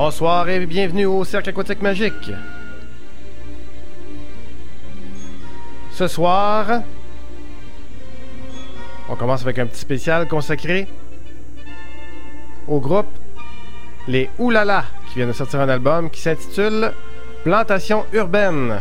Bonsoir et bienvenue au Cercle Aquatique Magique. Ce soir, on commence avec un petit spécial consacré au groupe Les Oulala, qui vient de sortir un album qui s'intitule Plantation Urbaine.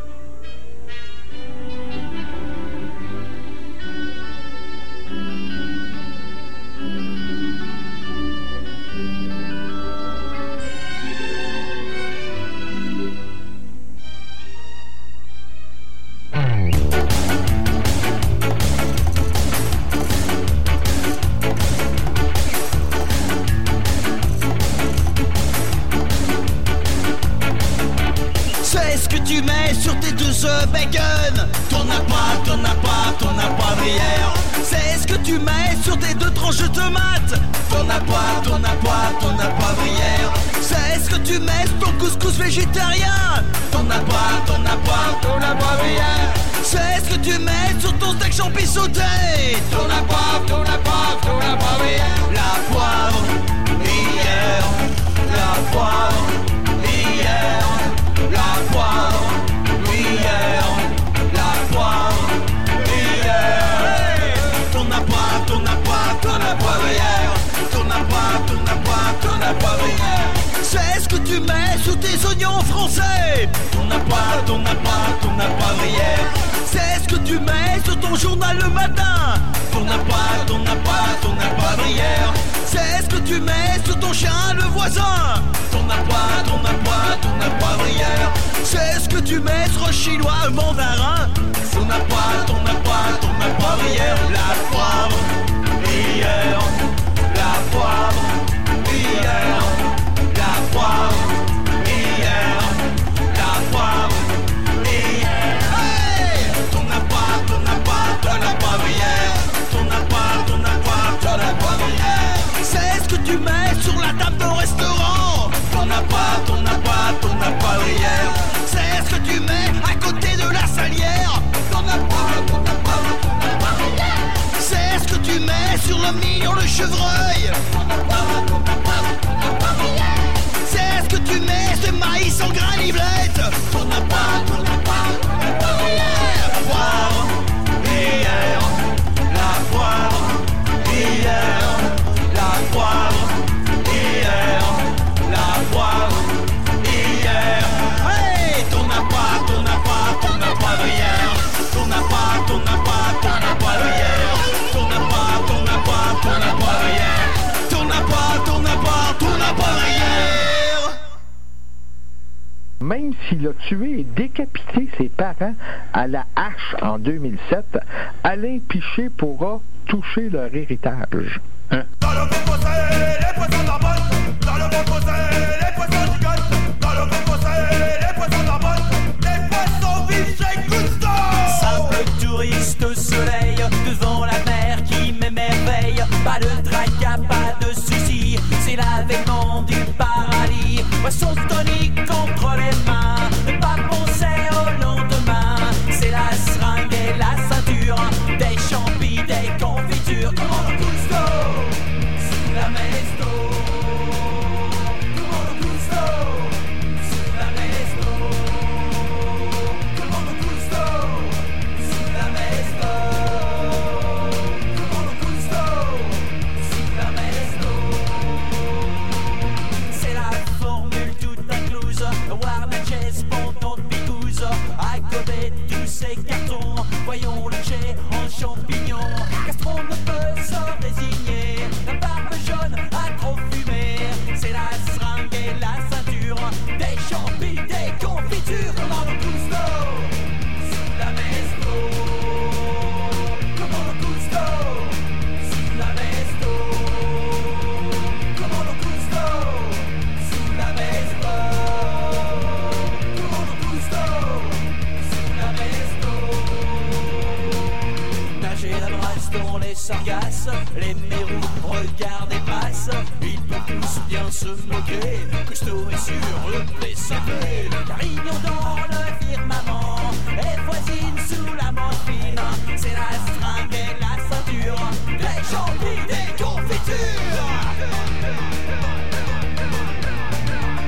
Bacon, ton appât Brière. C'est ce que tu mets sur tes 2 tranches de tomates. Ton appât Brière. C'est ce que tu mets sur ton couscous végétarien. Ton appât Brière. C'est ce que tu mets sur ton steak champi sauté. Ton appât Brière. La poivre Brière. La poivre Brière. La poivre. La poire, ton appât Brière. Ton appât Brière. C'est ce que tu mets sous tes oignons français. Ton appât Brière. C'est ce que tu mets sur ton journal le matin. Ton appât Brière. C'est ce que tu mets sur ton chien le voisin. Ton appât Brière. C'est ce que tu mets sur un chinois mandarin. Ton appât Brière. La poivre Brière. La poivre Brière. La poivre Brière. La poivre Brière. Hey! Ton appât Brière. Ton appât Brière. C'est ce que tu mets sur la table d'un restaurant. Ton appât Brière. C'est ce que tu mets à côté de la salière. Ton appât Brière. C'est ce que tu mets sur le million de chevreuil. Ton appât Brière. C'est ce que tu mets de maïs en grains liblette. Ton appât Brière. La poire Brière. La poire Brière. La poire Brière. La poire Brière. Hey! Ton appât Brière. Ton appât Brière. Ton appât Brière. Ton appât Brière. Même s'il a tué et décapité ses parents à la hache en 2007, Alain Piché pourra toucher leur héritage. Hein? Dans le composé, les poissons d'Arbonne. Dans le composé, les poissons rigolent. Dans le composé, les poissons d'Arbonne. Les poissons vivent chez Cousteau. Simple touriste au soleil, devant la mer qui m'émerveille. Pas de tracas, pas de soucis, c'est l'avènement du paradis. Poisson tonique contre les mains, ne pas penser au lendemain. C'est la seringue et la ceinture, des champis, des confitures. Comment le Cousteau, sous la mesto. Comment le Cousteau, sous la mesto. Comment le Cousteau, sous la mesto. Comment le Cousteau, sous la mesto. C'est la formule toute incluse, Warner Chess, ponton de Bigouze. À côté de tous ces cartons, voyons le jet en champignons. Castron ne peut se résigner, la barbe jaune a trop fumé. C'est la seringue et la ceinture, des champis, des confitures. Comment le Cousteau, sous la mesto. Comment le Cousteau, sous la mesto. Comment le Cousteau, sous la mesto. Comment le Cousteau, sous la mesto. Nager la brasse dans les sargasses, les mérous regardent et passent. Ils peuvent tous bien se moquer, Cousteau est sur le PCP. Carignan dans le firmament, et voisine sous la morphine. C'est la seringue et la ceinture, des champis, des confitures.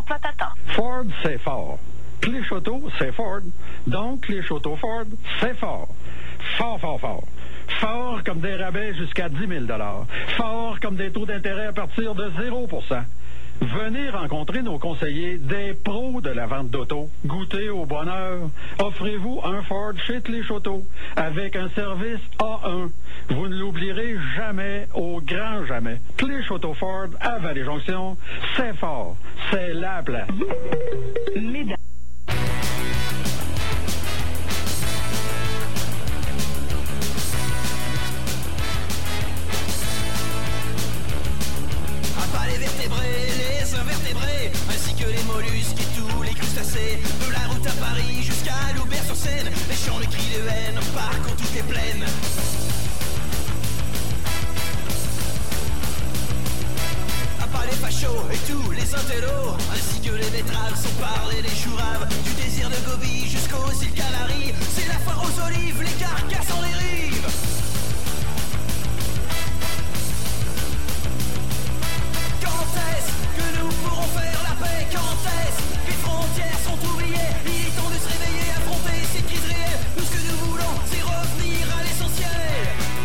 l'emploi t'attend. Ford, c'est fort. Clich Auto, c'est Ford. Donc, Clich Auto Ford, c'est fort. Fort, fort, fort. Fort comme des rabais jusqu'à 10 000 $. Fort comme des taux d'intérêt à partir de 0 %. Venez rencontrer nos conseillers des pros de la vente d'auto. Goûtez au bonheur. Offrez-vous un Ford chez Clich Auto avec un service A1. Vous ne l'oublierez jamais, au grand jamais. Clich Auto Ford à Vallée-Jonction, c'est fort. C'est la place. Mesdames. Mollusques et tous les crustacés. De la route à Paris jusqu'à Loubert-sur-Seine, les chants, le cri de haine parcourent toutes les plaines. À part les fachos et tous les intellos, ainsi que les betteraves sont parlés des chouraves. Du désir de Gobi jusqu'aux îles Canaries, c'est la foire aux olives, les carcasses en les rives. Quand est-ce que nous pourrons faire la paix? Quand est-ce que les frontières sont oubliées? Il est temps de se réveiller, affronter ces crises réelles. Tout ce que nous voulons, c'est revenir à l'essentiel.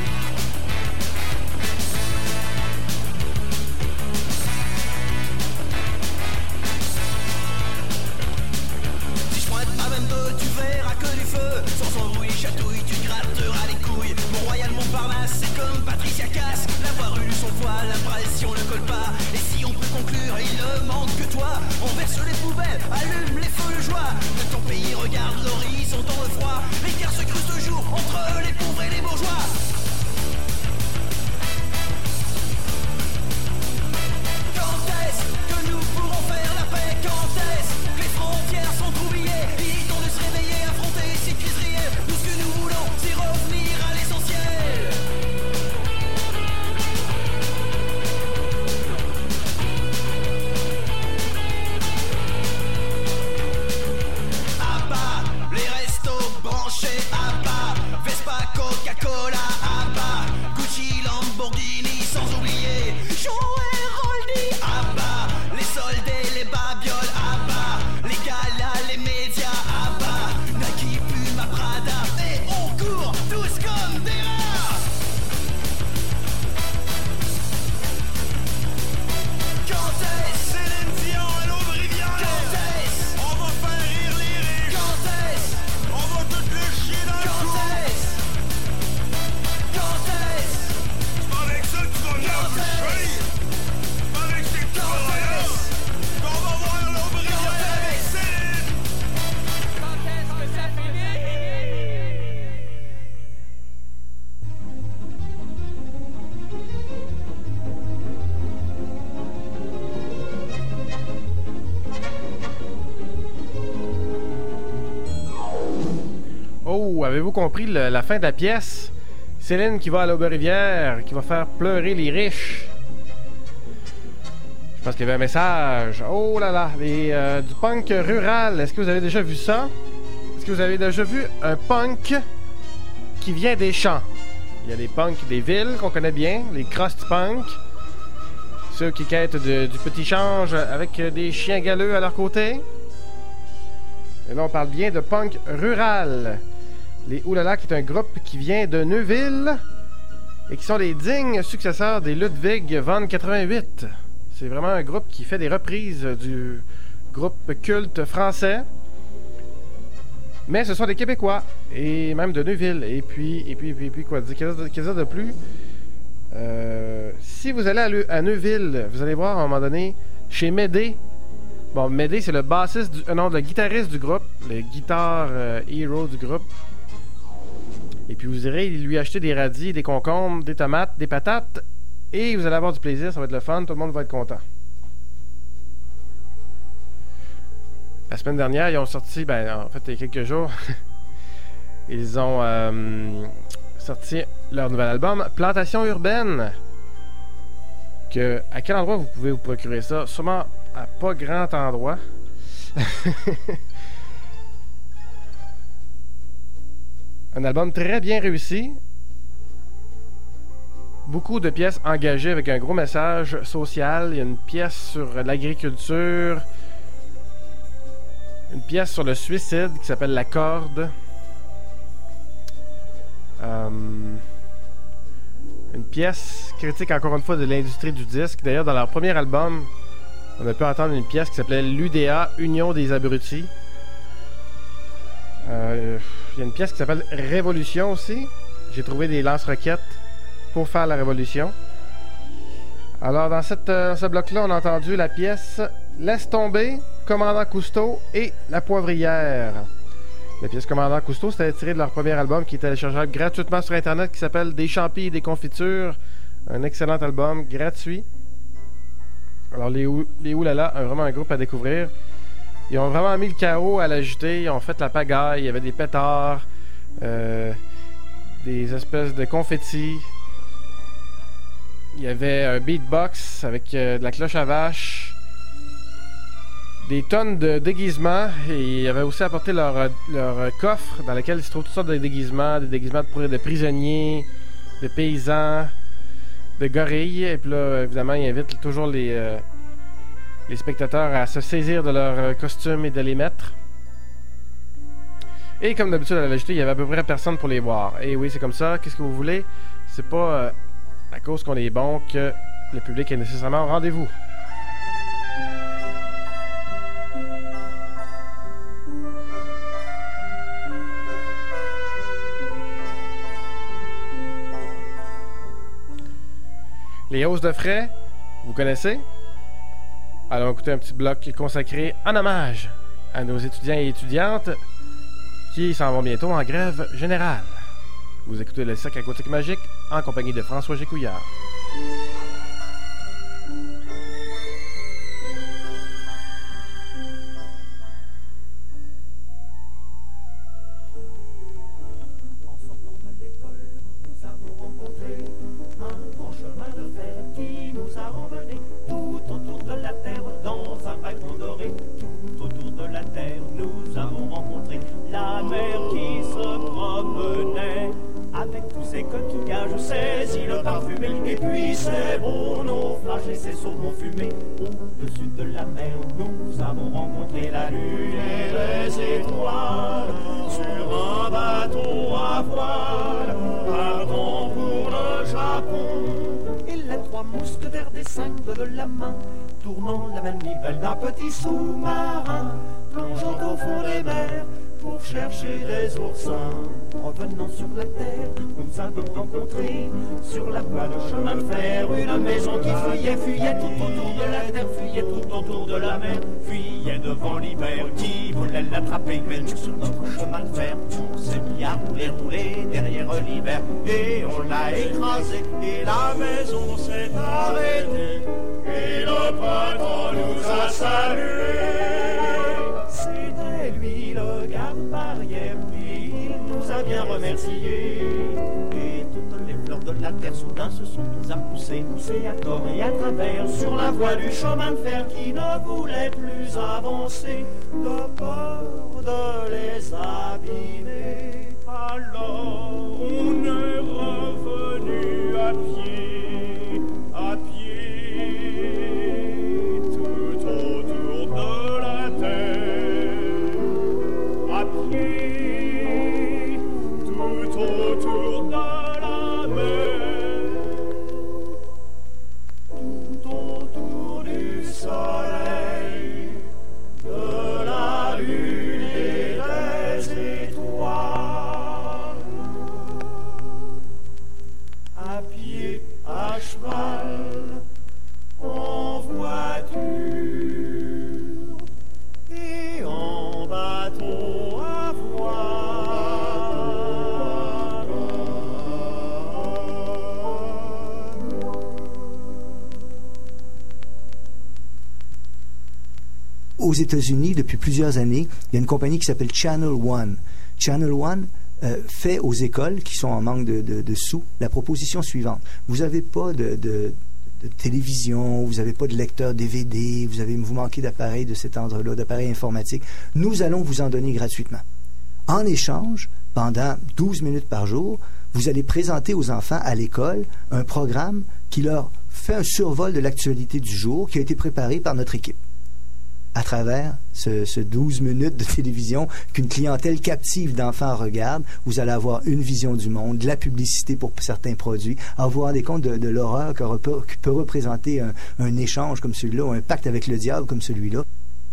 Si je pointe ma même peu, tu verras que du feu. Sans embrouille, chatouille, tu gratteras les couilles. Mont-Royal, Montparnasse, c'est comme Patricia Cass. L'avoir eu son poil, l'impression ne colle pas. Et si on peut conclure, il ne manque que toi. On verse les poubelles, allume les feux de joie. De ton pays, regarde l'horizon dans le froid. Les guerres se creusent toujours entre les pauvres et les bourgeois. Quand est-ce que nous pourrons faire la paix? Quand est-ce que les frontières sont oubliées? Il est temps de se réveiller, affronter ces crises réelles. Tout ce que nous voulons, c'est revenir à l'essentiel. Les restos branchés à bas, Vespa, Coca-Cola à bas, Gucci, Lamborghini, sans oublier Jean et Roldy à bas, les soldés, les babioles à bas, les galas, les médias à bas, Nike, Puma, Prada, et on court tous comme des rats. Quand est-ce Céline Dion à l'Aube-Rivière? Quand est-ce On va faire rire les riches. Quand est-ce On va tout le chier dans le Quand cou. est-ce Quand est-ce C'est pas avec ça que tu vas venir coucher. C'est pas avec ces petits là qu'on va voir l'Aube-Rivière avec Céline. Oh, avez-vous compris la fin de la pièce? Céline qui va à l'Aube-Rivière, qui va faire pleurer les riches. Je pense qu'il y avait un message. Oh là là, du punk rural. Est-ce que vous avez déjà vu ça? Est-ce que vous avez déjà vu un punk qui vient des champs? Il y a les punks des villes qu'on connaît bien, les crust punk. Ceux qui quêtent du petit change avec des chiens galeux à leur côté. Et là, on parle bien de punk rural. Les Oulala, qui est un groupe qui vient de Neuville et qui sont les dignes successeurs des Ludwig von 88. C'est vraiment un groupe qui fait des reprises du groupe culte français. Mais ce sont des Québécois, et même de Neuville. Et puis quoi dire, qu'est-ce de plus? Si vous allez à Neuville, vous allez voir à un moment donné, chez Médé. Bon, Médé, c'est le bassiste, le guitariste du groupe, le guitar hero du groupe. Et puis vous irez lui acheter des radis, des concombres, des tomates, des patates, et vous allez avoir du plaisir, ça va être le fun, tout le monde va être content. La semaine dernière, ils ont sorti, en fait, il y a quelques jours, ils ont sorti leur nouvel album, Plantation Urbaine. À quel endroit vous pouvez vous procurer ça? Sûrement à pas grand endroit. Un album très bien réussi. Beaucoup de pièces engagées avec un gros message social. Il y a une pièce sur l'agriculture, Une pièce sur le suicide qui s'appelle La Corde. Une pièce critique encore une fois de l'industrie du disque. D'ailleurs, dans leur premier album, on a pu entendre une pièce qui s'appelait l'UDA, Union des Abrutis. Il y a une pièce qui s'appelle Révolution aussi. J'ai trouvé des lance-roquettes pour faire la révolution. Alors, dans ce bloc-là, on a entendu la pièce Laisse tomber, Commandant Cousteau et La Poivrière. La pièce Commandant Cousteau, c'était tiré de leur premier album qui est téléchargeable gratuitement sur Internet, qui s'appelle Des champis et des confitures. Un excellent album gratuit. Alors, les Oulala, vraiment un groupe à découvrir. Ils ont vraiment mis le chaos à l'agiter. Ils ont fait la pagaille. Il y avait des pétards, des espèces de confettis. Il y avait un beatbox avec de la cloche à vache. Des tonnes de déguisements. Et ils avaient aussi apporté leur coffre dans lequel il se trouve toutes sortes de déguisements. Des déguisements de prisonniers, de paysans, de gorilles. Et puis là, évidemment, ils invitent toujours les spectateurs à se saisir de leurs costumes et de les mettre. Et comme d'habitude à l'ajouter, il y avait à peu près personne pour les voir. Et oui, c'est comme ça. Qu'est-ce que vous voulez? C'est pas à cause qu'on est bon que le public est nécessairement au rendez-vous. Les hausses de frais, vous connaissez? Allons écouter un petit bloc consacré en hommage à nos étudiants et étudiantes qui s'en vont bientôt en grève générale. Vous écoutez le Cercle Aquatique Magique en compagnie de François Gécouillard. Et puis ces beaux naufrages et ces saumons fumés. Au-dessus de la mer, nous avons rencontré la lune et les étoiles. Sur un bateau à voile, partons pour le Japon. Et les trois mousquetaires des 5 de la main, tournant la manivelle d'un petit sous-marin, plongeant au fond des mers pour chercher des oursins. Revenant sur la terre, nous avons rencontré sur la voie de chemin de fer une maison qui fuyait tout autour de la terre, fuyait tout autour de la mer, fuyait devant l'hiver qui voulait l'attraper. Mais sur notre chemin de fer, on s'est mis à rouler derrière l'hiver et on l'a écrasé et la maison s'est arrêtée et le printemps nous a salués. C'était lui le garde-barrière, puis il nous a bien remerciés. Et toutes les fleurs de la terre soudain se sont mises à pousser à tort et à travers sur la voie du chemin de fer qui ne voulait plus avancer, de peur de les abîmer. Alors on est revenu à pied. Aux États-Unis, depuis plusieurs années, il y a une compagnie qui s'appelle Channel One. Channel One fait aux écoles qui sont en manque de sous la proposition suivante. Vous n'avez pas de télévision, vous n'avez pas de lecteur DVD, vous manquez d'appareils de cet ordre-là, d'appareils informatiques. Nous allons vous en donner gratuitement. En échange, pendant 12 minutes par jour, vous allez présenter aux enfants à l'école un programme qui leur fait un survol de l'actualité du jour qui a été préparé par notre équipe. à travers ce 12 minutes de télévision qu'une clientèle captive d'enfants regarde. Vous allez avoir une vision du monde, de la publicité pour certains produits, à vous rendre compte de l'horreur que peut représenter un échange comme celui-là, ou un pacte avec le diable comme celui-là.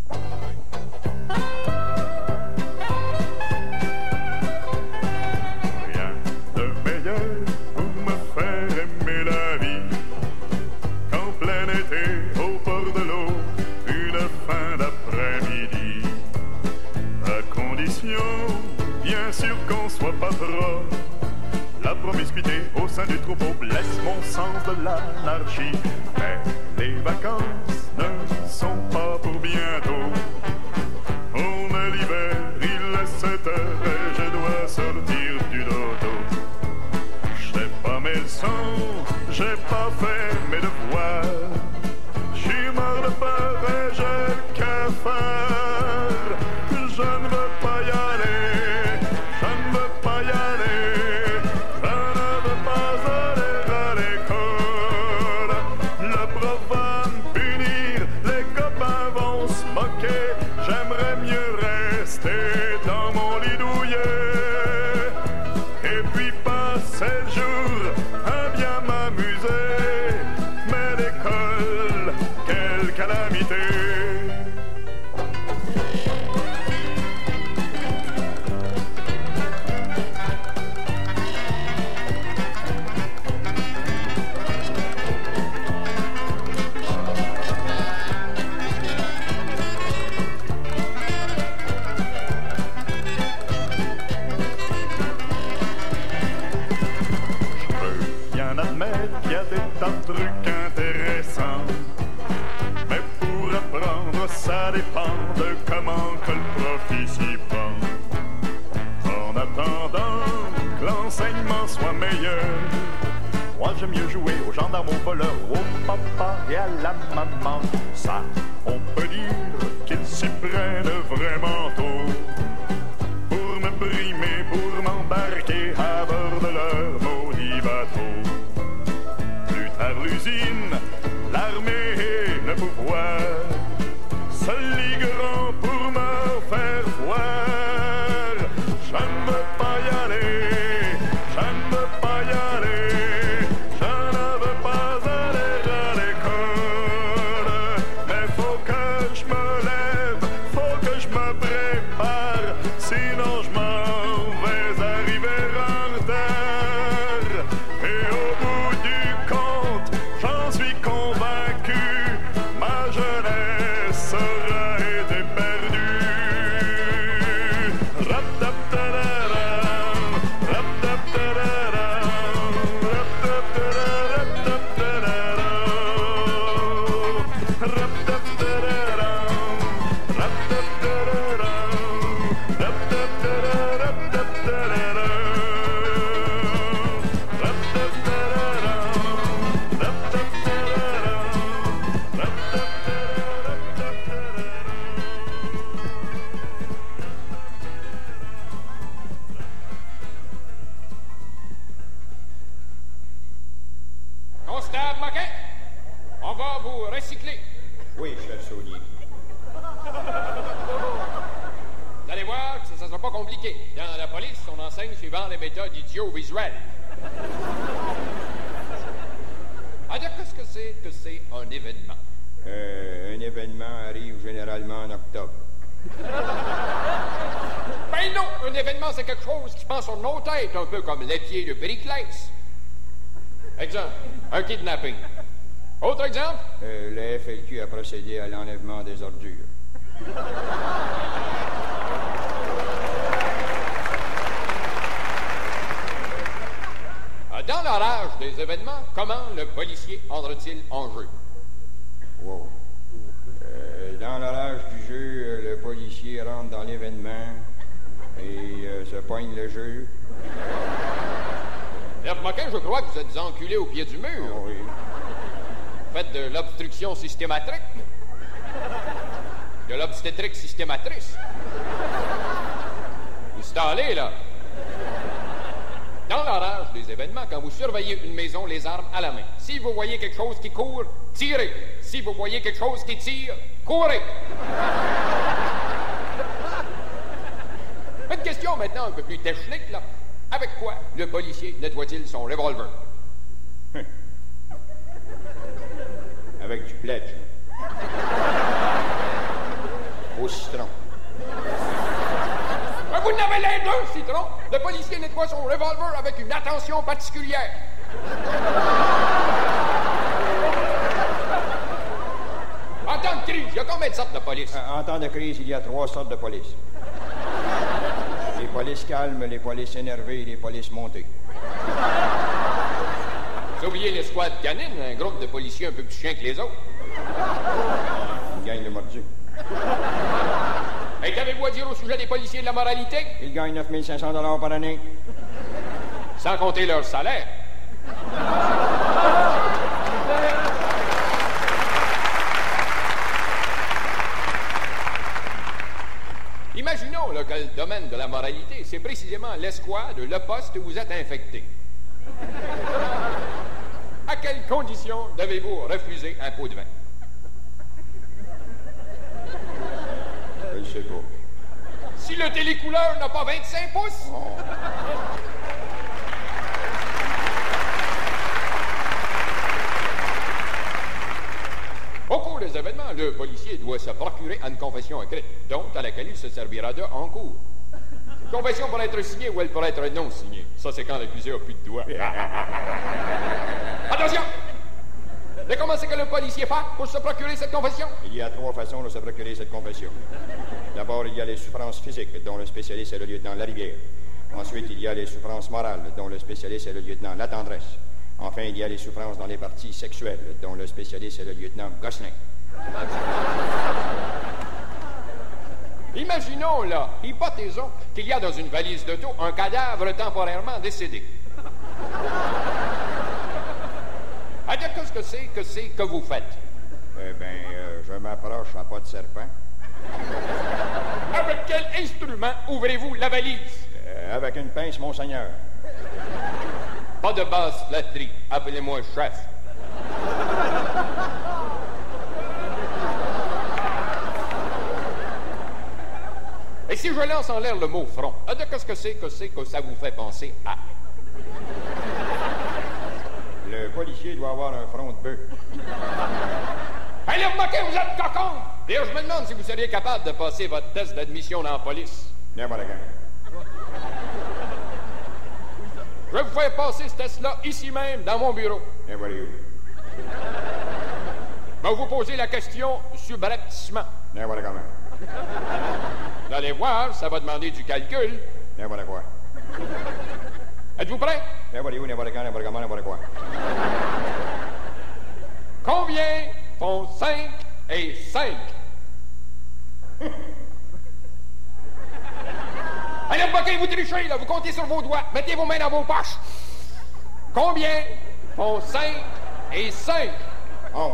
Rien de meilleur pour me faire aimer la vie qu'en plein été, au bord de l'eau, une fin d'après-midi. À condition, bien sûr qu'on soit pas trop. La promiscuité au sein du troupeau blesse mon sens de l'anarchie. Mais les vacances ne sont pas pour bientôt. On est l'hiver, il est 7 heures et je dois sortir du dodo. J'n'ai pas mes leçons, j'ai pas fait mes devoirs. J'suis mort de peur et j'ai qu'à faire. Je ne veux pas y aller, je ne veux pas y aller. Je ne veux pas aller à l'école. Le prof va me punir, les copains vont se moquer. J'aimerais mieux rester dans mon lit douillet et puis passer le jour à bien m'amuser. Mais l'école, quelle calamité! Qu'il y a des tas de trucs intéressants, mais pour apprendre ça dépend de comment que le prof s'y prend. En attendant que l'enseignement soit meilleur, moi j'aime mieux jouer aux gendarmes, aux voleurs, au papa et à la maman. Ça, on peut dire qu'ils s'y prennent vraiment tôt pour me brimer, pour m'embarquer à bord de leur maudit bateau. À l'usine, l'armée et le pouvoir se ligueront pour me faire voir. Je ne veux pas y aller, je ne veux pas y aller, je ne veux pas aller à l'école. Mais faut que je me lève, faut que je me prépare, sinon je m'en vais arriver en retard. Et au bout du compte, j'en suis convaincu, ma jeunesse aura été perdue. Constable Moquin, on va vous recycler. Oui, chef Saunier. Vous allez voir que ça ne sera pas compliqué. Dans la police, on enseigne suivant les méthodes idiovisuelles. Alors, qu'est-ce que c'est un événement? Un événement arrive généralement en octobre. Ben non! Un événement, c'est quelque chose qui passe sur nos têtes, un peu comme l'épier de Périclès. Exemple, un kidnapping. Autre exemple? Le FLQ a procédé à l'enlèvement des ordures. Dans la rage des événements, comment le policier entre-t-il en jeu? Wow. Dans la rage du jeu, le policier rentre dans l'événement et se poigne le jeu. Chef Moquin, je crois que vous êtes enculé au pied du mur. Oh, oui. Faites de l'obstruction systématique. De l'obstétrique systématrice. Installé, là. Dans la rage des événements, quand vous surveillez une maison, les armes à la main. Si vous voyez quelque chose qui court, tirez. Si vous voyez quelque chose qui tire, Courez! Une question maintenant un peu plus technique, là. Avec quoi le policier nettoie-t-il son revolver? Avec du pledge. Au citron. Vous n'avez les deux, citron. Le policier nettoie son revolver avec une attention particulière. En temps de crise, il y a combien de sortes de police? En temps de crise, il y a 3 sortes de police. Les polices calmes, les polices énervées et les polices montées. Vous oubliez l'escouade canine, un groupe de policiers un peu plus chiens que les autres? Ils gagnent le mordu. Et qu'avez-vous à dire au sujet des policiers de la moralité? Ils gagnent 9 500 $ par année. Sans compter leur salaire. Imaginons là, que le domaine de la moralité, c'est précisément l'escouade, le poste où vous êtes infecté. À quelles conditions devez-vous refuser un pot de vin? Je ne sais pas. Si le télécouleur n'a pas 25 pouces? Oh. Au cours des événements, le policier doit se procurer une confession écrite, dont à laquelle il se servira de en cours. Une confession pourrait être signée ou elle pourrait être non signée. Ça, c'est quand l'accusé a plus de doigts. Attention! Mais comment c'est que le policier fait pour se procurer cette confession? Il y a 3 façons de se procurer cette confession. D'abord, il y a les souffrances physiques, dont le spécialiste est le lieutenant Larivière. Ensuite, il y a les souffrances morales, dont le spécialiste est le lieutenant Latendresse. Enfin, il y a les souffrances dans les parties sexuelles, dont le spécialiste est le lieutenant Gosselin. Imaginons, là, hypothésons qu'il y a dans une valise d'auto un cadavre temporairement décédé. Qu'est-ce que vous faites? Je m'approche à pas de serpent. Avec quel instrument ouvrez-vous la valise? Avec une pince, monseigneur. Pas de basse flatterie. Appelez-moi chef. Et si je lance en l'air le mot front, qu'est-ce que c'est que ça vous fait penser à? Le policier doit avoir un front de bœuf. Allez, remarquez, vous êtes cocon! D'ailleurs, je me demande si vous seriez capable de passer votre test d'admission dans la police. N'importe quand. Je vais vous faire passer ce test-là ici même, dans mon bureau. N'importe où. Je vais vous poser la question subrepticement. N'importe comment. Vous allez voir, ça va demander du calcul. N'importe quoi. Êtes-vous prêts? N'importe où, n'importe quand, n'importe comment, n'importe quoi. Combien font 5 et 5? Allez, remarquez, vous trichez, là, vous comptez sur vos doigts. Mettez vos mains dans vos poches. Combien font 5 et 5? 11.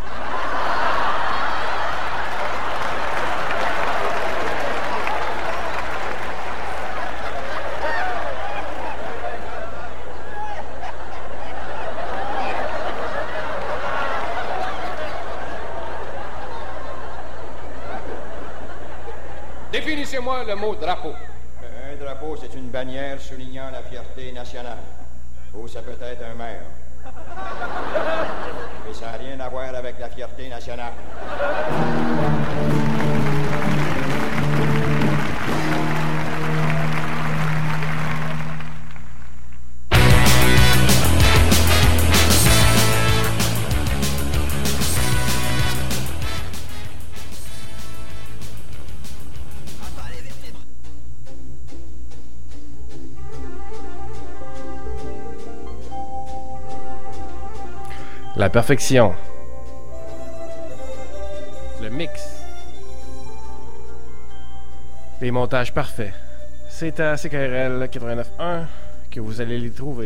Définissez-moi le mot drapeau. Un drapeau, c'est une bannière soulignant la fierté nationale. Ou ça peut être un maire. Mais ça n'a rien à voir avec la fierté nationale. La perfection. Le mix. Les montages parfaits. C'est à CKRL 89.1 que vous allez les trouver.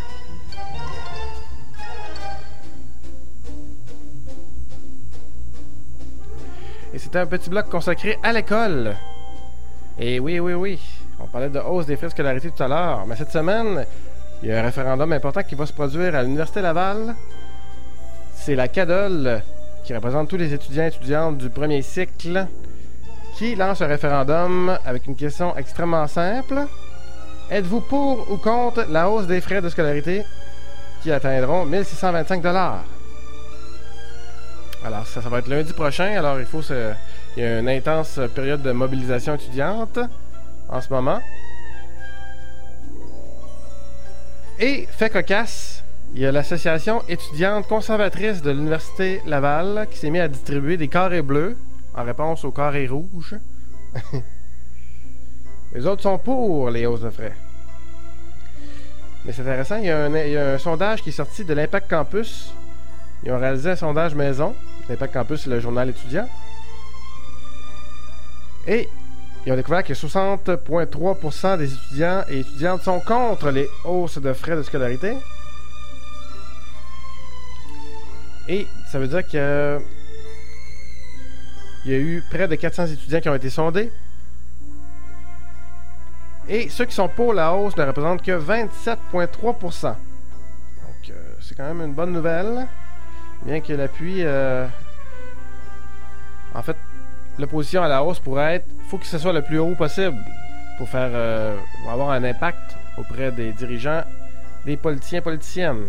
Et c'était un petit bloc consacré à l'école. Et oui. On parlait de hausse des frais de scolarité tout à l'heure. Mais cette semaine, il y a un référendum important qui va se produire à l'Université Laval. C'est la CADOL qui représente tous les étudiants et étudiantes du premier cycle, qui lance un référendum avec une question extrêmement simple. Êtes-vous pour ou contre la hausse des frais de scolarité qui atteindront 1 625 $? Alors, ça va être lundi prochain. Alors, il y a une intense période de mobilisation étudiante en ce moment. Et, fait cocasse, il y a l'association étudiante conservatrice de l'Université Laval qui s'est mise à distribuer des carrés bleus en réponse aux carrés rouges. Les autres sont pour les hausses de frais. Mais c'est intéressant, il y a un sondage qui est sorti de l'Impact Campus. Ils ont réalisé un sondage maison. L'Impact Campus, c'est le journal étudiant. Et ils ont découvert que 60,3% des étudiants et étudiantes sont contre les hausses de frais de scolarité. Et ça veut dire qu'il y a eu près de 400 étudiants qui ont été sondés. Et ceux qui sont pour la hausse ne représentent que 27,3%. Donc, c'est quand même une bonne nouvelle. Bien que l'appui... En fait, l'opposition à la hausse pourrait être... Il faut que ce soit le plus haut possible pour avoir un impact auprès des dirigeants, des politiciens et politiciennes.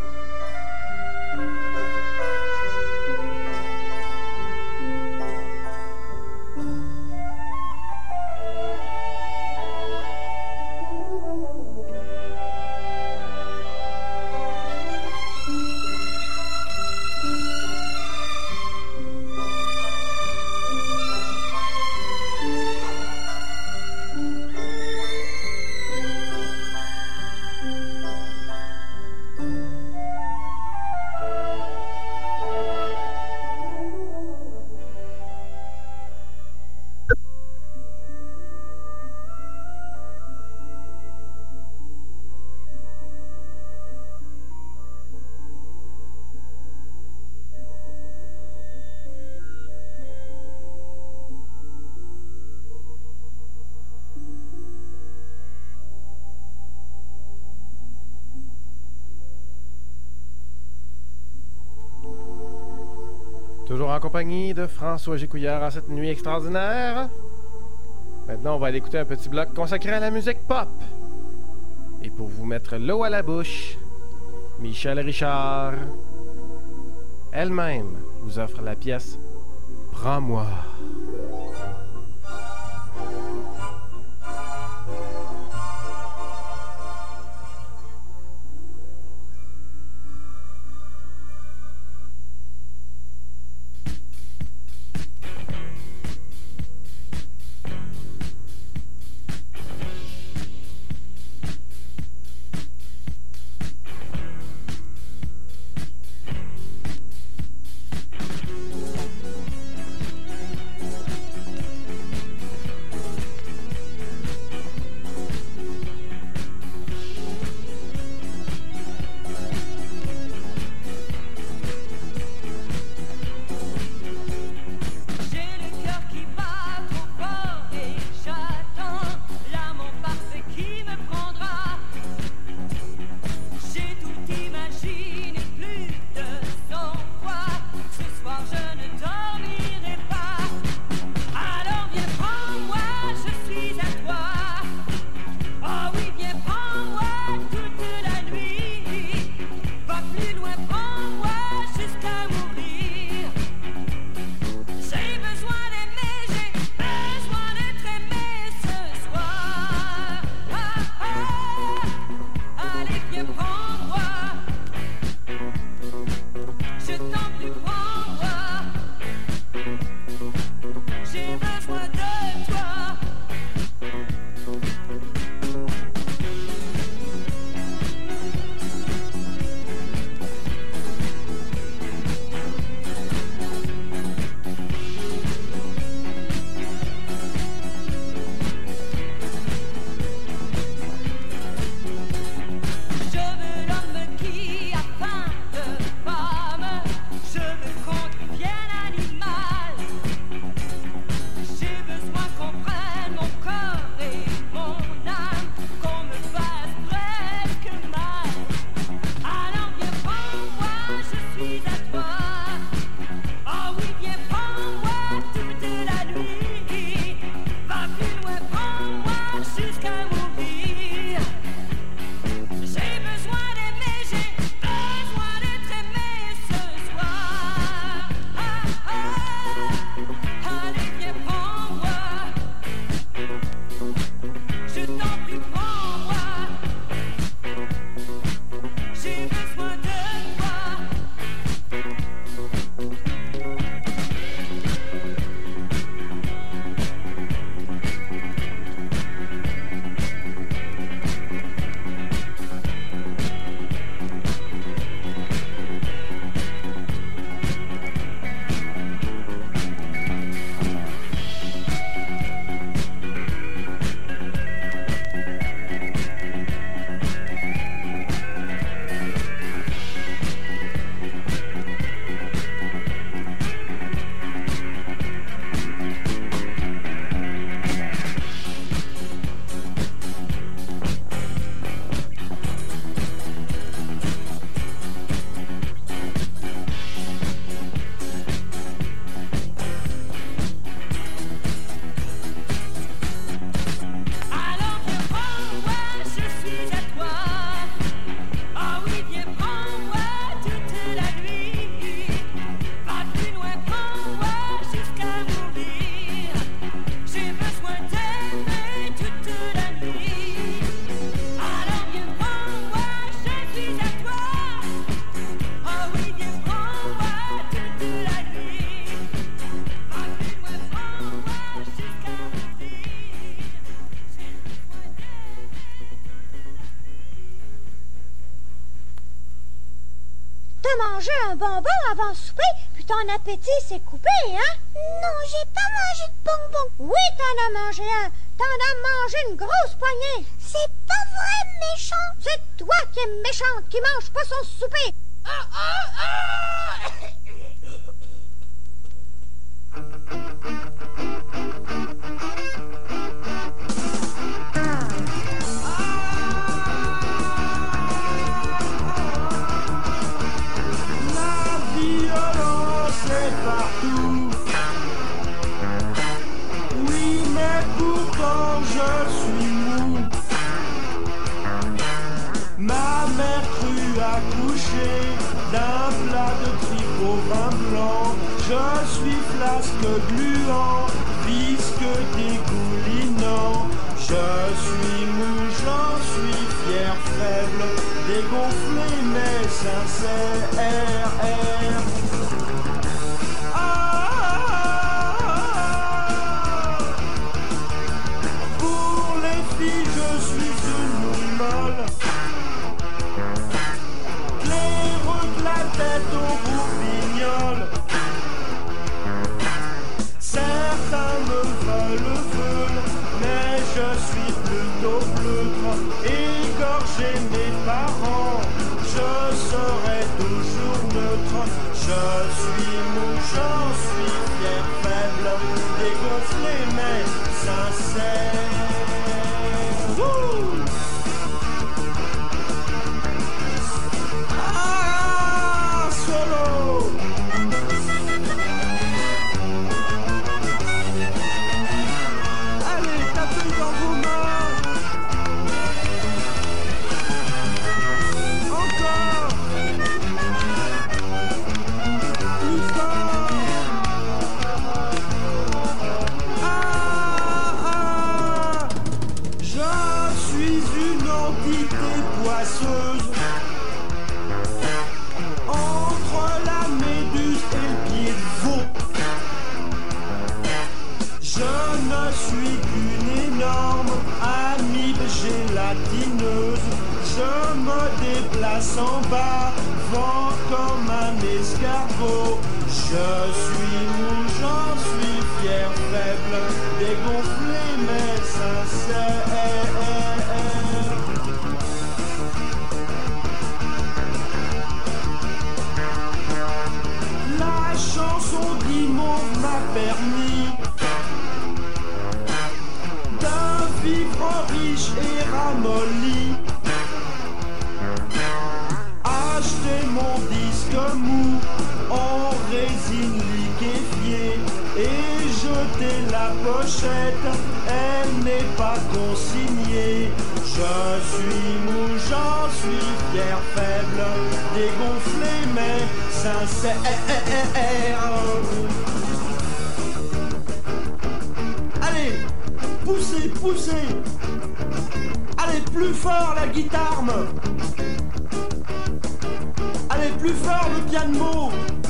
Toujours en compagnie de François Gécouillard en cette nuit extraordinaire. Maintenant, on va aller écouter un petit bloc consacré à la musique pop. Et pour vous mettre l'eau à la bouche, Michel Richard elle-même vous offre la pièce « Prends-moi ». t'as mangé un bonbon avant le souper, puis ton appétit s'est coupé, hein? Non, j'ai pas mangé de bonbons. Oui, t'en as mangé un. T'en as mangé une grosse poignée. C'est pas vrai, méchant. C'est toi qui es méchante, qui mange pas son souper. Partout. Oui, mais pourtant je suis mou. Ma mère crut accoucher d'un plat de tripe au vin blanc. Je suis flasque gluant, visque dégoulinant. Je suis mou, j'en suis fier, faible, dégonflé mais sincère. Égorger mes parents, je serai toujours neutre. Je suis mou, j'en suis fier, faible, dégonflé mais sincère. Wouh! Ah, solo! Allez, tapez dans vos mains. Entre la méduse et le pied de veau, je ne suis qu'une énorme amibe gélatineuse. Je me déplace en bas, vent comme un escargot. Je suis mou, j'en suis fier, faible, dégonflé mais sincère. Chanson d'Imauve m'a permis d'un vivre riche et ramolli. Acheter mon disque mou en résine liquéfiée et jeter la pochette, elle n'est pas consignée. Je suis mou, j'en suis fier, faible, dégonflé mais sincère. Allez, poussez, poussez. Allez, plus fort la guitare. Allez, plus fort le piano.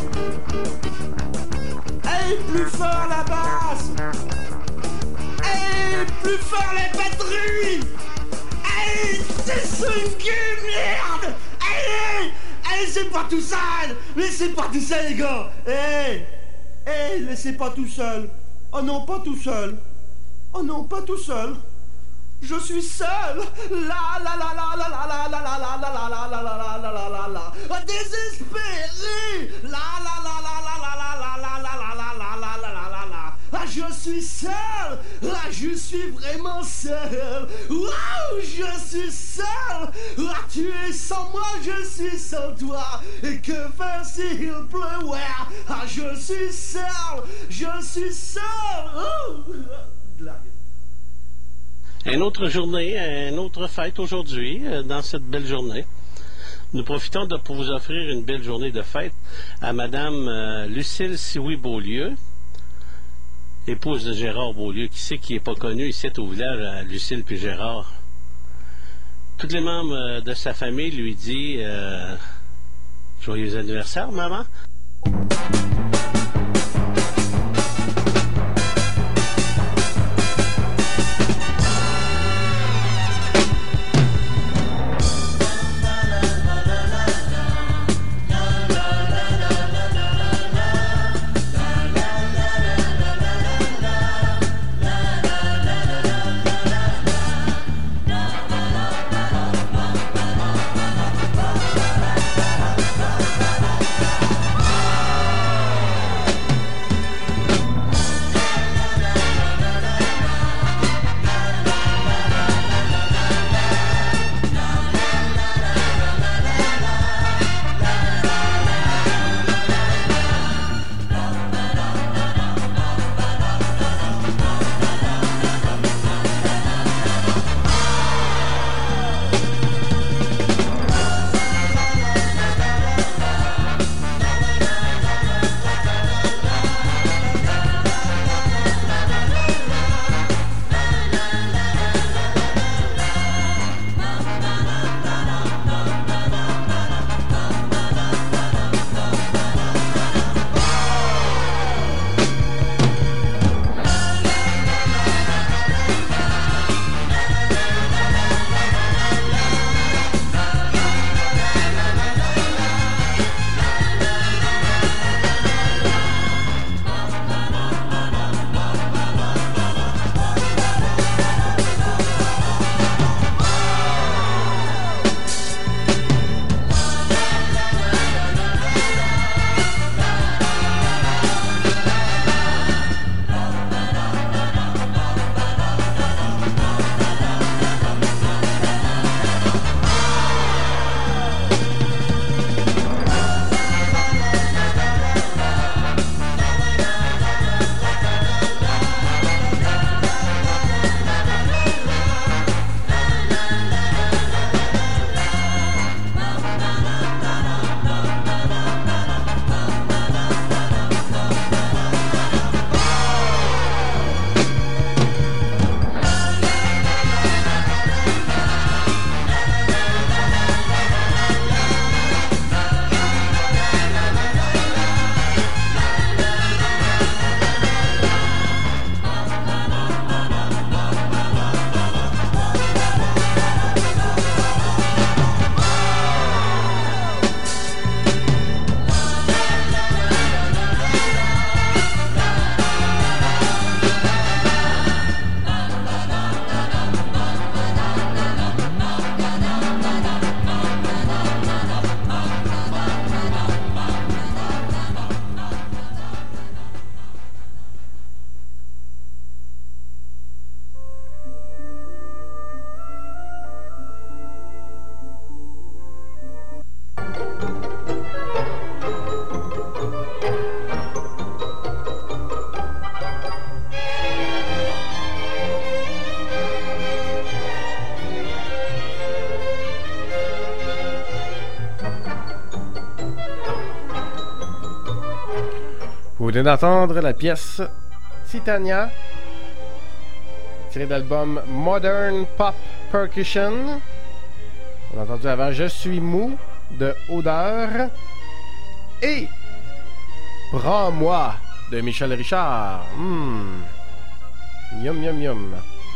Allez, plus fort la basse. Allez, plus fort les batteries. Allez, c'est swing, merde. Allez, allez, c'est pas tout seul. Laissez pas tout seul, les gars. Laissez pas tout seul. Oh non, pas tout seul. Oh non, pas tout seul. Je suis seul. La la la la la la la la la la la la la la la la la la. Désespéré. La la la la la la la la la la la la la la la la. Ah, je suis seul. Ah, je suis vraiment seul. Waouh, je suis seul. Ah, tu es sans moi, je suis sans toi. Et que faire s'il pleut? Ouais. Ah, je suis seul. Je suis seul. Oh. Une autre journée, une autre fête aujourd'hui, dans cette belle journée. Nous profitons pour vous offrir une belle journée de fête à Madame Lucille Sioui-Beaulieu, épouse de Gérard Beaulieu. Qui c'est qui n'est pas connu ici au village à Lucille puis Gérard? Tous les membres de sa famille lui disent joyeux anniversaire, maman. venez d'entendre la pièce Titania, tirée d'album Modern Pop Percussion. On a entendu avant Je suis mou de Odeur et Prends-moi de Michel Richard. Yum yum yum.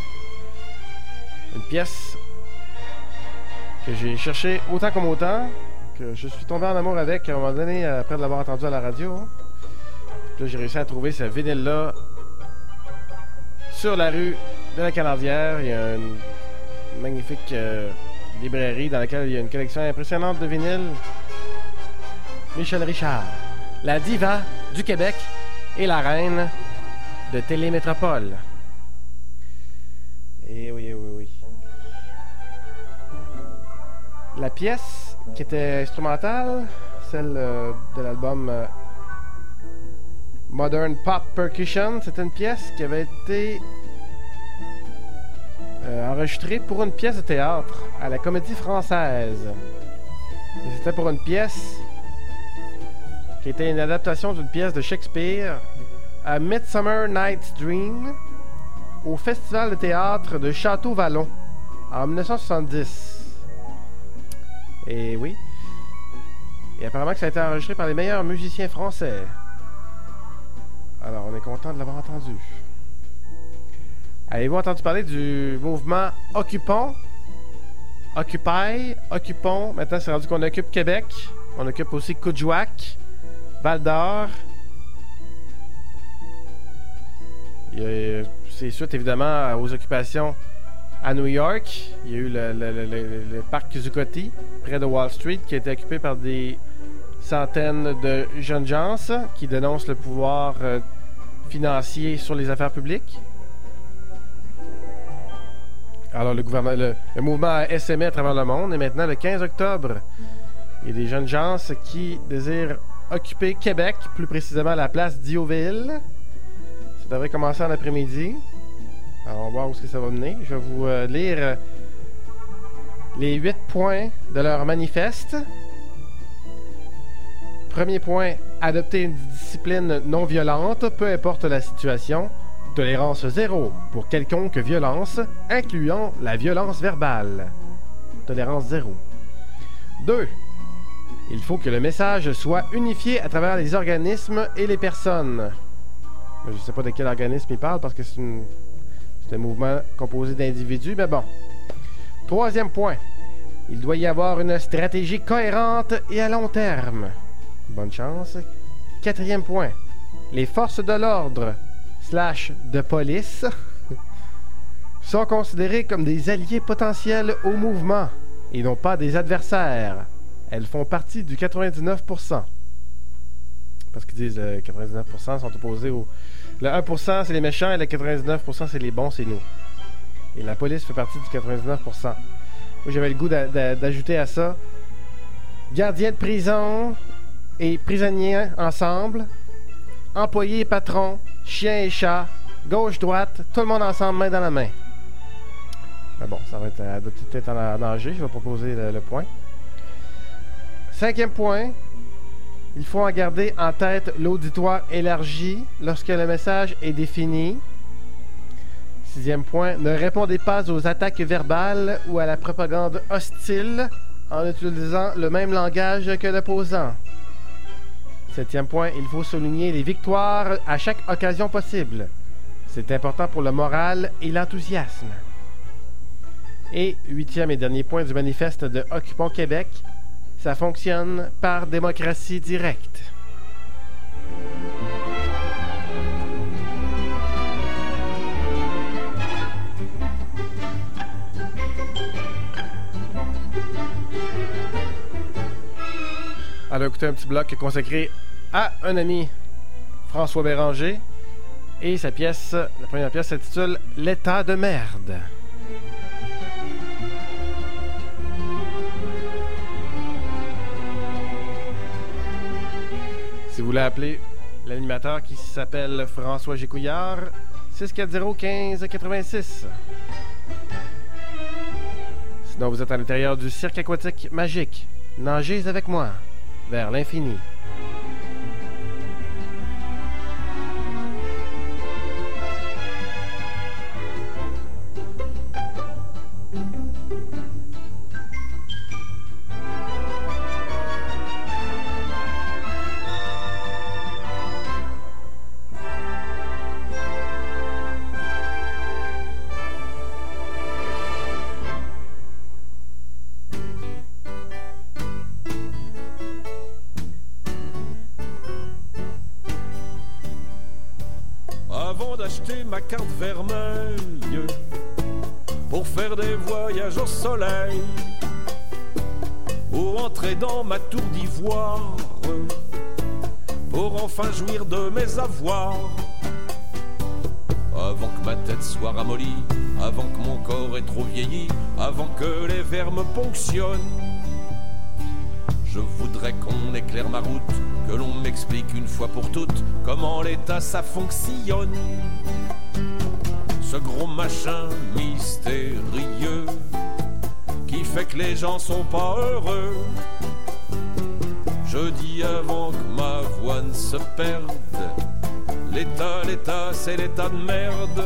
Une pièce que j'ai cherchée autant comme autant, que je suis tombé en amour avec à un moment donné après de l'avoir entendu à la radio. Puis là, j'ai réussi à trouver ce vinyle-là sur la rue de la Canardière. Il y a une magnifique librairie dans laquelle il y a une collection impressionnante de vinyles. Michel Richard, la diva du Québec et la reine de Télémétropole. Et oui, oui, oui. La pièce qui était instrumentale, celle de l'album Modern Pop Percussion, c'était une pièce qui avait été enregistrée pour une pièce de théâtre à la Comédie Française. Et c'était pour une pièce qui était une adaptation d'une pièce de Shakespeare, A Midsummer Night's Dream, au Festival de théâtre de Château-Vallon en 1970. Et oui. Et apparemment que ça a été enregistré par les meilleurs musiciens français. Alors, on est content de l'avoir entendu. Avez-vous entendu parler du mouvement Occupons? Occupy, Occupons. Maintenant, c'est rendu qu'on occupe Québec. On occupe aussi Coudjouac, Val-d'Or. C'est suite, évidemment, aux occupations à New York. Il y a eu le parc Zuccotti, près de Wall Street, qui a été occupé par des centaines de jeunes gens qui dénoncent le pouvoir financier sur les affaires publiques. Alors, le mouvement a essaimé à travers le monde, et maintenant, le 15 octobre, il y a des jeunes gens qui désirent occuper Québec, plus précisément la place Diouville. Ça devrait commencer en après-midi. Alors, on va voir où est-ce que ça va mener. Je vais vous lire les 8 points de leur manifeste. Premier point, adopter une discipline non violente, peu importe la situation. Tolérance zéro pour quelconque violence, incluant la violence verbale. Tolérance zéro. 2. Il faut que le message soit unifié à travers les organismes et les personnes. Je ne sais pas de quel organisme il parle parce que c'est un mouvement composé d'individus, mais bon. 3e point. Il doit y avoir une stratégie cohérente et à long terme. Bonne chance. 4e point. Les forces de l'ordre / de police sont considérées comme des alliés potentiels au mouvement et non pas des adversaires. Elles font partie du 99%. Parce qu'ils disent 99% sont opposés au... Le 1% c'est les méchants et le 99% c'est les bons, c'est nous. Et la police fait partie du 99%. Moi j'avais le goût d'ajouter à ça gardiens de prison et prisonniers ensemble, employés et patrons, chiens et chats, gauche-droite, tout le monde ensemble, main dans la main. Mais bon, ça va être peut-être en danger, je vais proposer le point. 5e point, il faut en garder en tête l'auditoire élargi lorsque le message est défini. 6e point, ne répondez pas aux attaques verbales ou à la propagande hostile en utilisant le même langage que l'opposant. 7e point, il faut souligner les victoires à chaque occasion possible. C'est important pour le moral et l'enthousiasme. Et 8e et dernier point du manifeste de Occupons Québec, ça fonctionne par démocratie directe. Alors, écoutez un petit bloc consacré à un ami, François Béranger, et sa pièce, la première pièce s'intitule « L'état de merde ». Si vous voulez appeler l'animateur qui s'appelle François Gécouillard, 640-15-86. Sinon, vous êtes à l'intérieur du cirque aquatique magique. Nagez avec moi vers l'infini. acheter ma carte vermeille pour faire des voyages au soleil ou entrer dans ma tour d'ivoire pour enfin jouir de mes avoirs. Avant que ma tête soit ramollie, avant que mon corps ait trop vieilli, avant que les vers me ponctionnent, je voudrais qu'on éclaire ma route, que l'on m'explique une fois pour toutes comment l'état ça fonctionne. Ce gros machin mystérieux qui fait que les gens sont pas heureux. Je dis avant que ma voix ne se perde, l'état, c'est l'état de merde.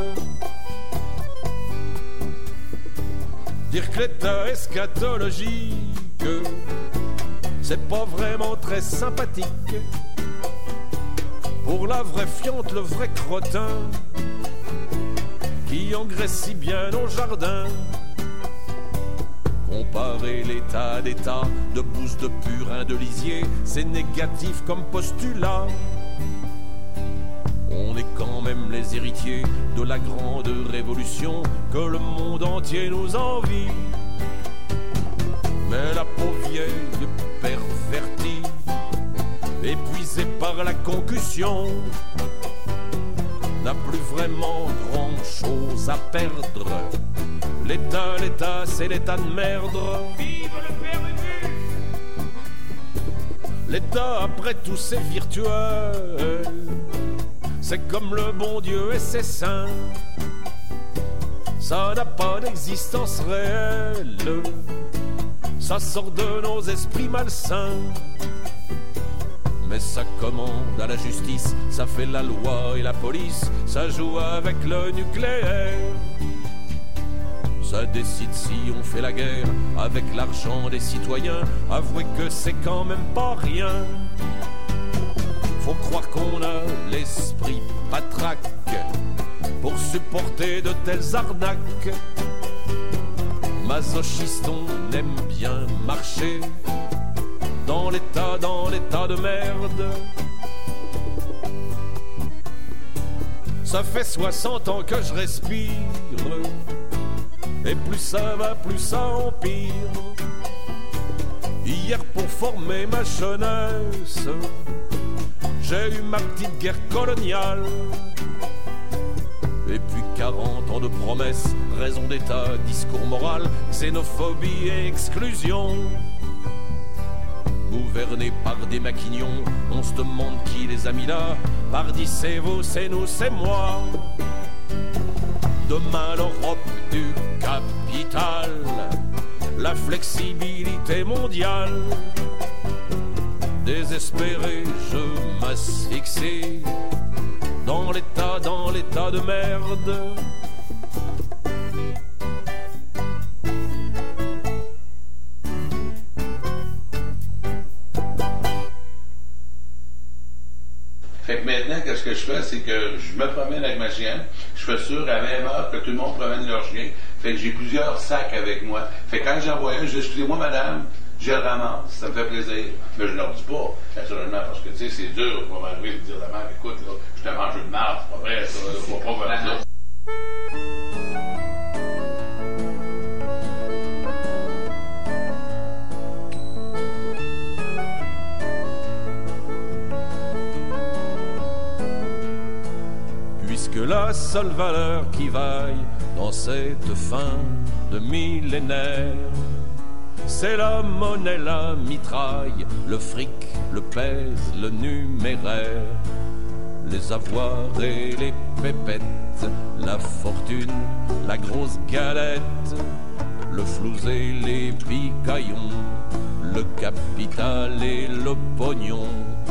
Dire que l'état eschatologique, c'est pas vraiment très sympathique. Pour la vraie fiente, le vrai crottin qui engraisse si bien nos jardins. Comparer l'état d'état de bouse de purin de lisier, c'est négatif comme postulat. On est quand même les héritiers de la grande révolution que le monde entier nous envie. Mais la pauvre vieille pervertie, épuisée par la concussion, n'a plus vraiment grand chose à perdre. L'état, c'est l'état de merde. Vive le PRU! L'état, après tout, c'est virtuel. C'est comme le bon Dieu et ses saints. Ça n'a pas d'existence réelle. Ça sort de nos esprits malsains. Mais ça commande à la justice, ça fait la loi et la police, ça joue avec le nucléaire. Ça décide si on fait la guerre avec l'argent des citoyens. Avouez que c'est quand même pas rien. Faut croire qu'on a l'esprit patraque pour supporter de telles arnaques. Masochiste, on aime bien marcher dans l'état de merde. Ça fait 60 ans que je respire, et plus ça va, plus ça empire. Hier, pour former ma jeunesse, j'ai eu ma petite guerre coloniale. Et puis 40 ans de promesses, raison d'état, discours moral, xénophobie et exclusion. Gouvernés par des maquignons, on se demande qui les a mis là. Pardi, c'est vous, c'est nous, c'est moi. Demain, l'Europe du capital, la flexibilité mondiale. Désespéré, je m'asphyxie dans l'état de merde. Fait que maintenant, qu'est-ce que je fais, c'est que je me promène avec ma chienne, je fais sûr à la même heure que tout le monde promène leur chien, fait que j'ai plusieurs sacs avec moi. Fait que quand j'en vois un, je dis, excusez-moi madame, je le ramasse, ça me fait plaisir. Mais je ne leur dis pas, naturellement, parce que tu sais, c'est dur pour m'arriver de dire à la mère, écoute, là, je te mange une marde, c'est pas vrai, ça, faut pas faire ça. Puisque la seule valeur qui vaille dans cette fin de millénaire, c'est la monnaie, la mitraille, le fric, le pèse, le numéraire, les avoirs et les pépettes, la fortune, la grosse galette, le flouze et les picaillons, le capital et le pognon.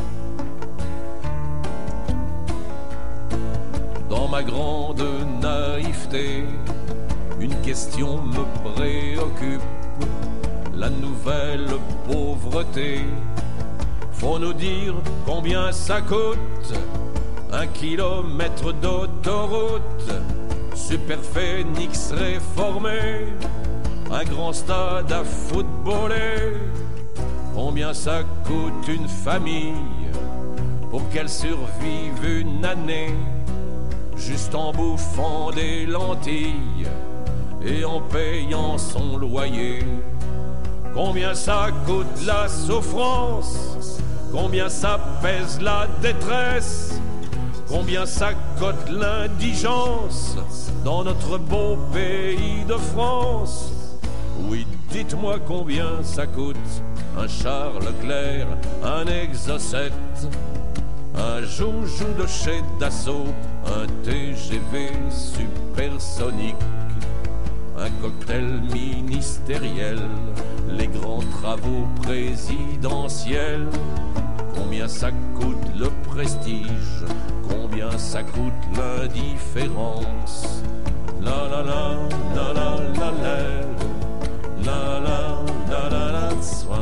Dans ma grande naïveté, une question me préoccupe, la nouvelle pauvreté. Faut nous dire combien ça coûte 1 kilomètre d'autoroute, Superphénix réformé, un grand stade à footballer. Combien ça coûte une famille pour qu'elle survive une année? juste en bouffant des lentilles et en payant son loyer. Combien ça coûte la souffrance? Combien ça pèse la détresse? Combien ça coûte l'indigence dans notre beau pays de France? Oui, dites-moi combien ça coûte un Charles Leclerc, un Exocet, un joujou de chez Dassault, un TGV supersonique, un cocktail ministériel, les grands travaux présidentiels. Combien ça coûte le prestige? Combien ça coûte l'indifférence? La la la la la la la la la la la la soin.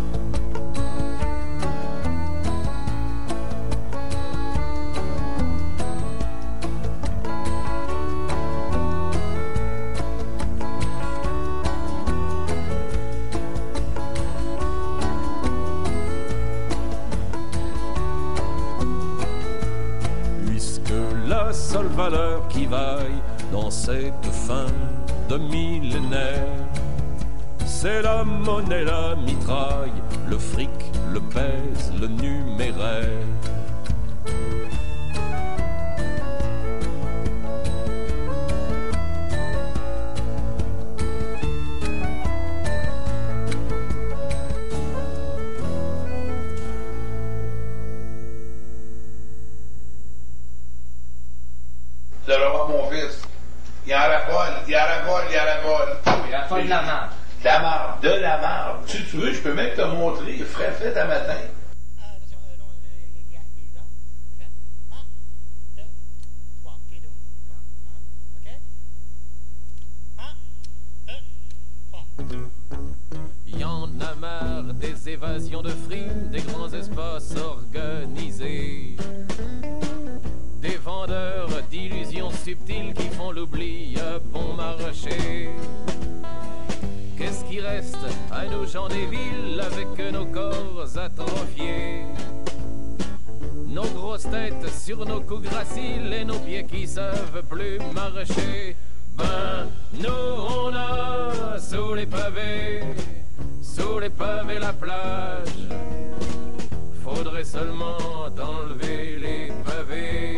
La seule valeur qui vaille dans cette fin de millénaire, c'est la monnaie, la mitraille, le fric, le pèse, le numéraire. Le roi, mon fils, il en rafole, il en rafole, il en rafole. Il rafole de la marde. De la marde, de la marde. Si tu veux, je peux même te montrer, il ferait fait à matin. Il y en a marre des évasions de frimes, des grands espaces organisés, des vendeurs d'illusions subtiles qui font l'oubli à bon marché. Qu'est-ce qui reste à nous gens des villes avec nos corps atrophiés, nos grosses têtes sur nos coups graciles et nos pieds qui savent plus marcher? Ben, nous on a sous les pavés la plage. Faudrait seulement enlever les pavés.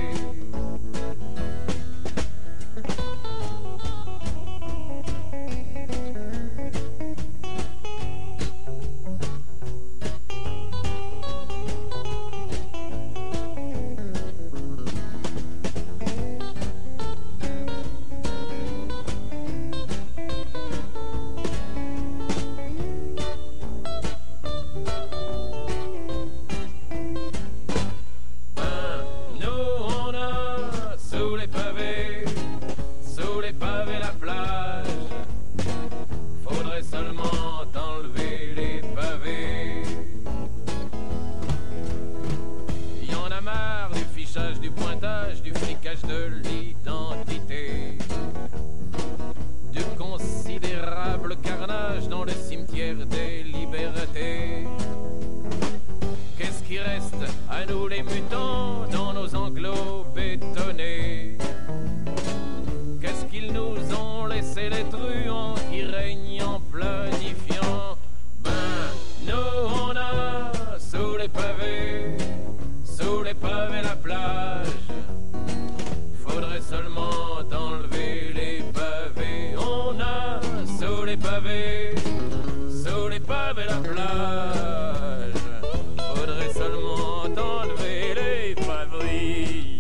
De l'identité, du considérable carnage dans le cimetière des libertés. Qu'est-ce qui reste à nous les mutants dans nos enclos bétonnés? Qu'est-ce qu'ils nous ont laissé les truands qui règnent en planifiant? Ben, nous on a sous les pavés la plage. Faudrait seulement enlever les pavés. On a sous les pavés la plage. Faudrait seulement enlever les pavés.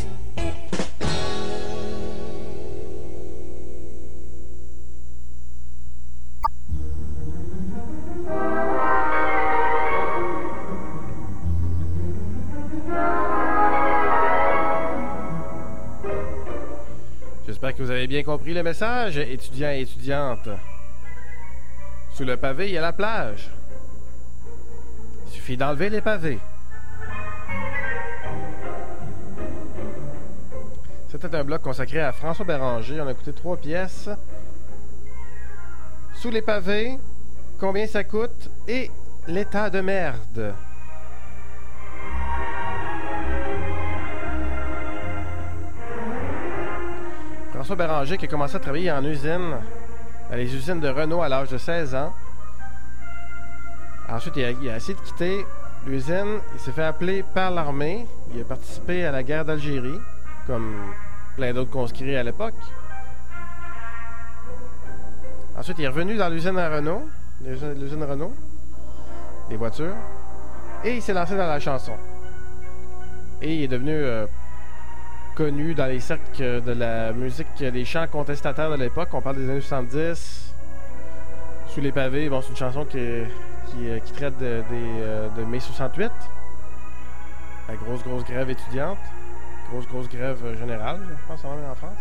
J'espère que vous avez bien compris le message, étudiants et étudiantes. Sous le pavé, il y a la plage. Il suffit d'enlever les pavés. C'était un bloc consacré à François Béranger. On a écouté 3 pièces. Sous les pavés, combien ça coûte et l'état de merde. François Béranger qui a commencé à travailler en usine, dans les usines de Renault à l'âge de 16 ans. Ensuite, il a essayé de quitter l'usine. Il s'est fait appeler par l'armée. Il a participé à la guerre d'Algérie, comme plein d'autres conscrits à l'époque. Ensuite, il est revenu dans l'usine à Renault, l'usine Renault, les voitures, et il s'est lancé dans la chanson. Et il est devenu connu dans les cercles de la musique, des chants contestataires de l'époque. On parle des années 70. Sous les pavés, bon, c'est une chanson qui traite de mai 68. La grosse grève étudiante. Grosse grève générale, je pense, même en France.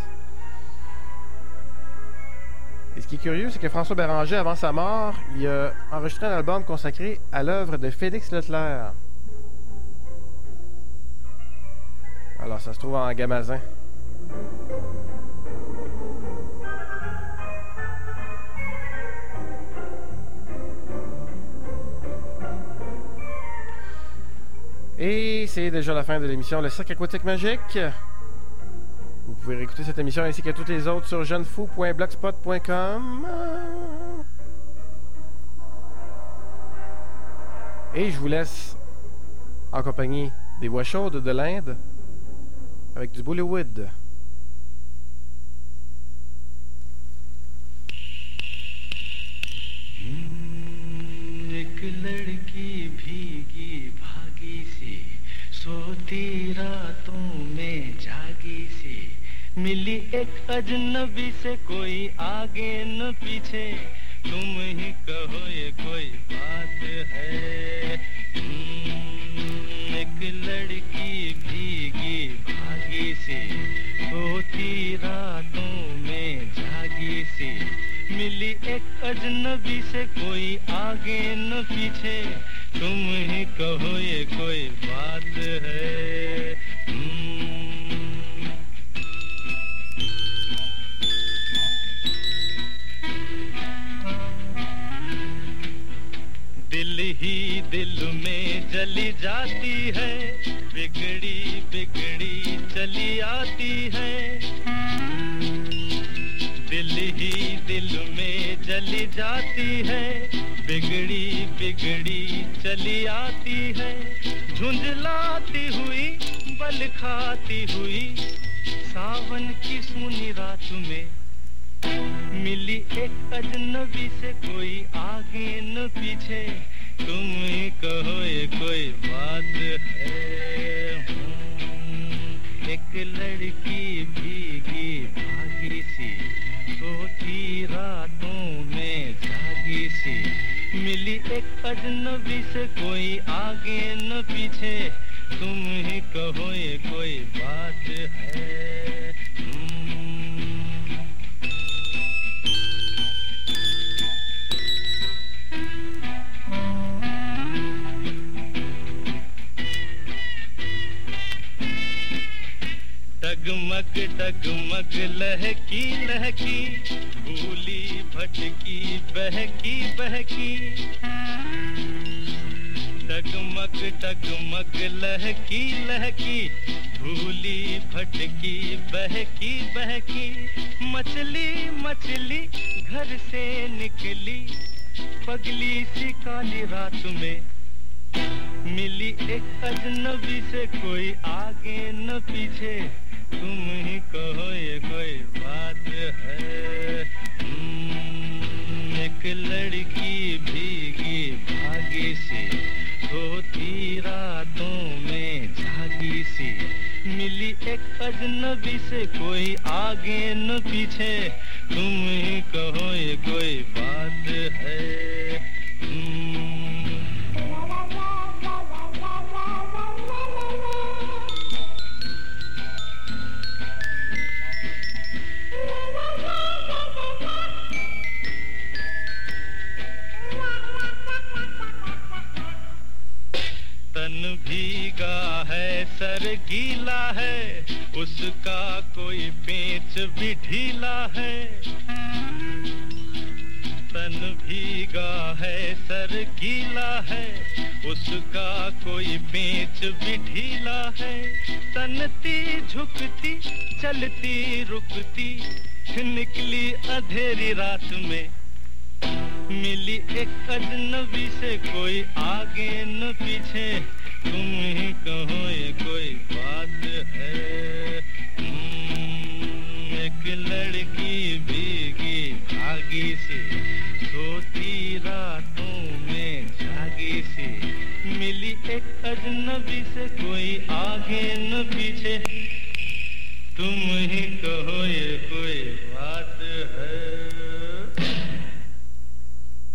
Et ce qui est curieux, c'est que François Béranger, avant sa mort, il a enregistré un album consacré à l'œuvre de Félix Leclerc. Alors, ça se trouve en gamazin. Et c'est déjà la fin de l'émission Le Cirque Aquatique Magique. Vous pouvez réécouter cette émission ainsi que toutes les autres sur jeunefou.blogspot.com. Et je vous laisse en compagnie des voix chaudes de l'Inde avec du Bollywood. एक लड़की भीगी भागी सी सोती रातों में जागी सी मिली एक अजनबी से कोई आगे न पीछे तुम ही कहो ये कोई बात है एक लड़की भीगी भागी सी सोती रातों में जागी सी मिली एक अजनबी से कोई आगे न पीछे तुम ही कहो ये कोई बात है दिल ही दिल में जली जाती है बिगड़ी बिगड़ी चली आती है दिल ही दिल में जली जाती है बिगड़ी बिगड़ी चली आती है झुंझलाती हुई बल खाती हुई सावन की सुनी रात में मिली एक अजनबी से कोई आगे न पीछे तुम ही कहो ये कोई बात है एक लड़की भीगी भागी सी सोती रातों में जागी सी मिली एक अजनबी से कोई आगे न पीछे तुम ही कहो ये कोई बात है डगमग डगमग लहकी लहकी भूली भटकी बहकी बहकी डगमग डगमग लहकी लहकी भूली भटकी बहकी बहकी मछली मछली घर से निकली पगली सी काली रात में मिली एक अजनबी से कोई आगे न पीछे तुम ही कहो ये कोई बात है एक लड़की भीगी भागी सी सोती रातों में जागी सी मिली एक अजनबी से कोई आगे न पीछे तुम ही कहो ये कोई बात है भीगा है सर गीला है उसका कोई पेच भी ढीला है तन भीगा है सर गीला है उसका कोई पेच भी ढीला है, तनती झुकती चलती रुकती, निकली अंधेरी रात में, मिली एक अजनबी से, कोई आगे न पीछे, तुम ही कहो ये कोई बात है। एक लड़की भीगी भागी सी, सोती रातों में जागी सी, मिली एक अजनबी से, कोई आगे न पीछे, तुम ही